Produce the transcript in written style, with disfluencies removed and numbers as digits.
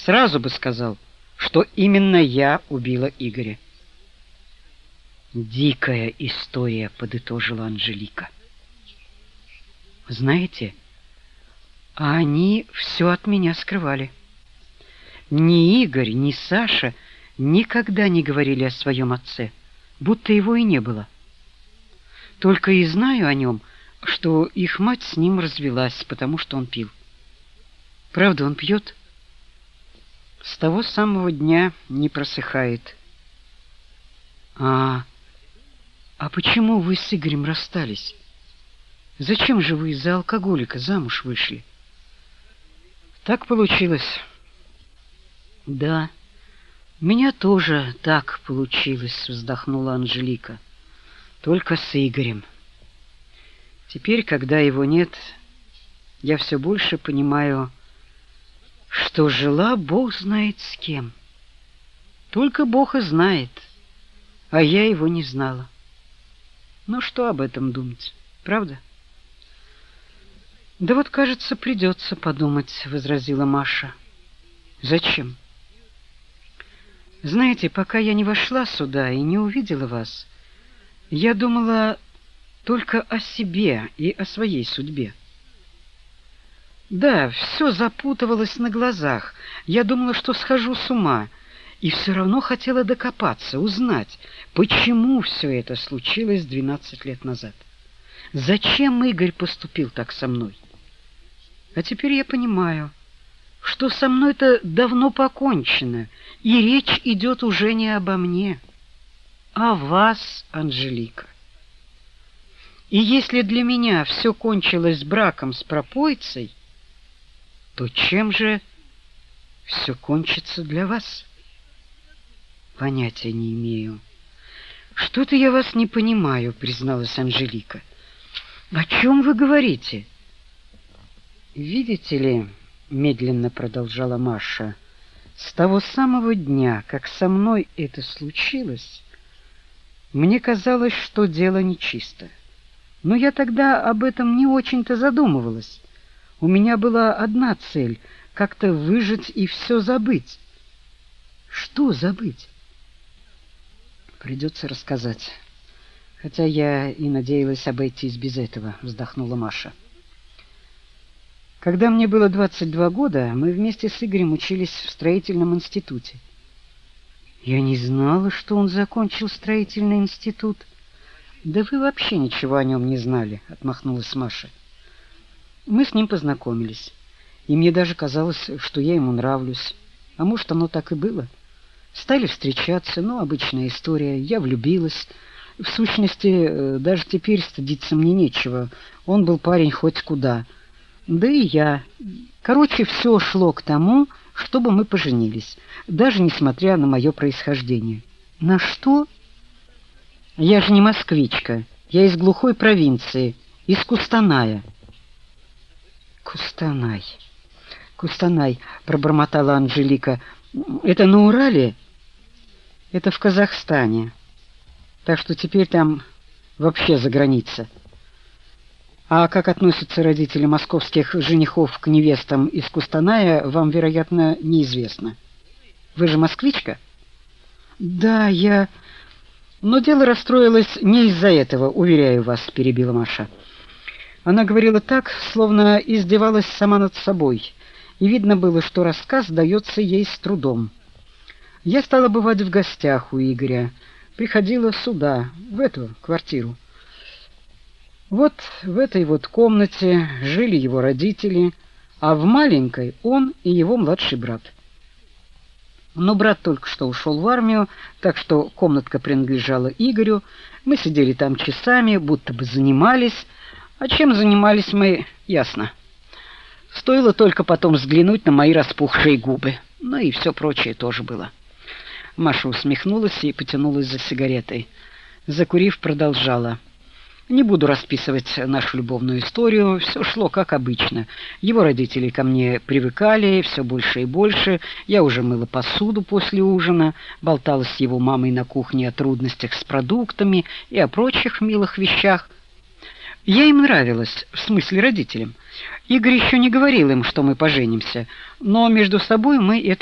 сразу бы сказал, что именно я убила Игоря. Дикая история, подытожила Анжелика. Знаете, а они все от меня скрывали. Ни Игорь, ни Саша никогда не говорили о своем отце, будто его и не было. Только и знаю о нем, что их мать с ним развелась, потому что он пил. Правда, он пьет? С того самого дня не просыхает. А почему вы с Игорем расстались? Зачем же вы из-за алкоголика замуж вышли? Так получилось. Да, у меня тоже так получилось, вздохнула Анжелика. Только с Игорем. Теперь, когда его нет, я все больше понимаю, что жила Бог знает с кем. Только Бог и знает, а я его не знала. Ну что об этом думать, правда? Да вот, кажется, придется подумать, возразила Маша. Зачем? Знаете, пока я не вошла сюда и не увидела вас, я думала только о себе и о своей судьбе. Да, все запутывалось на глазах. Я думала, что схожу с ума, и все равно хотела докопаться, узнать, почему все это случилось 12 лет назад. Зачем Игорь поступил так со мной? А теперь я понимаю, что со мной-то давно покончено, и речь идет уже не обо мне, а о вас, Анжелика. И если для меня все кончилось браком с пропойцей, то чем же все кончится для вас? Понятия не имею. Что-то я вас не понимаю, призналась Анжелика. О чем вы говорите? Видите ли, медленно продолжала Маша, с того самого дня, как со мной это случилось, мне казалось, что дело нечисто. Но я тогда об этом не очень-то задумывалась. У меня была одна цель — как-то выжить и все забыть. Что забыть? Придется рассказать. Хотя я и надеялась обойтись без этого, вздохнула Маша. Когда мне было 22 года, мы вместе с Игорем учились в строительном институте. Я не знала, что он закончил строительный институт. Да вы вообще ничего о нем не знали, отмахнулась Маша. Мы с ним познакомились, и мне даже казалось, что я ему нравлюсь. А может, оно так и было. Стали встречаться, обычная история. Я влюбилась. В сущности, даже теперь стыдиться мне нечего. Он был парень хоть куда. Да и я. Короче, все шло к тому, чтобы мы поженились, даже несмотря на мое происхождение. На что? Я же не москвичка. Я из глухой провинции, из Кустаная. Кустанай, пробормотала Анжелика. Это на Урале? Это в Казахстане. Так что теперь там вообще за граница. А как относятся родители московских женихов к невестам из Кустаная, вам, вероятно, неизвестно. Вы же москвичка? Да, я... Но дело расстроилось не из-за этого, уверяю вас, перебила Маша. Она говорила так, словно издевалась сама над собой, и видно было, что рассказ дается ей с трудом. Я стала бывать в гостях у Игоря, приходила сюда, в эту квартиру. Вот в этой вот комнате жили его родители, а в маленькой он и его младший брат. Но брат только что ушел в армию, так что комнатка принадлежала Игорю. Мы сидели там часами, будто бы занимались. А чем занимались мы, ясно. Стоило только потом взглянуть на мои распухшие губы. Ну и все прочее тоже было. Маша усмехнулась и потянулась за сигаретой. Закурив, продолжала. Не буду расписывать нашу любовную историю, все шло как обычно. Его родители ко мне привыкали все больше и больше. Я уже мыла посуду после ужина, болтала с его мамой на кухне о трудностях с продуктами и о прочих милых вещах. Я им нравилась, в смысле родителям. Игорь еще не говорил им, что мы поженимся, но между собой мы